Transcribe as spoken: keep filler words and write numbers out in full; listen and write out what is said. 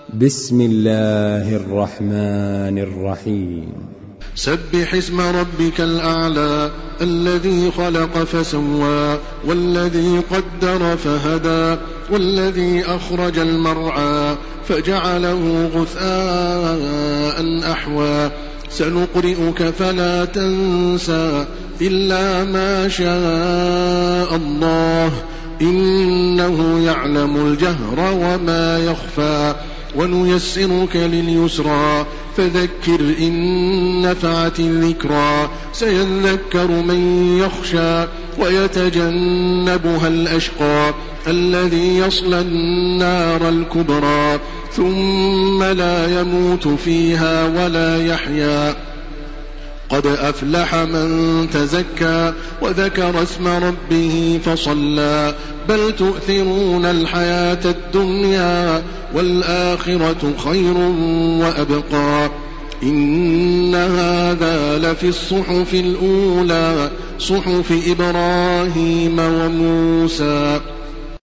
بسم الله الرحمن الرحيم. سبح اسم ربك الأعلى الذي خلق فسوى والذي قدر فهدى والذي أخرج المرعى فجعله غثاء أحوى سنقرئك فلا تنسى إلا ما شاء الله إنه يعلم الجهر وما يخفى ونيسرك لليسرى فذكر إن نفعت الذكرى سيذكر من يخشى ويتجنبها الأشقى الذي يصلى النار الكبرى ثم لا يموت فيها ولا يحيا قد أفلح من تزكى وذكر اسم ربه فصلى بل تؤثرون الحياة الدنيا والآخرة خير وأبقى إن هذا لفي الصحف الأولى صحف إبراهيم وموسى.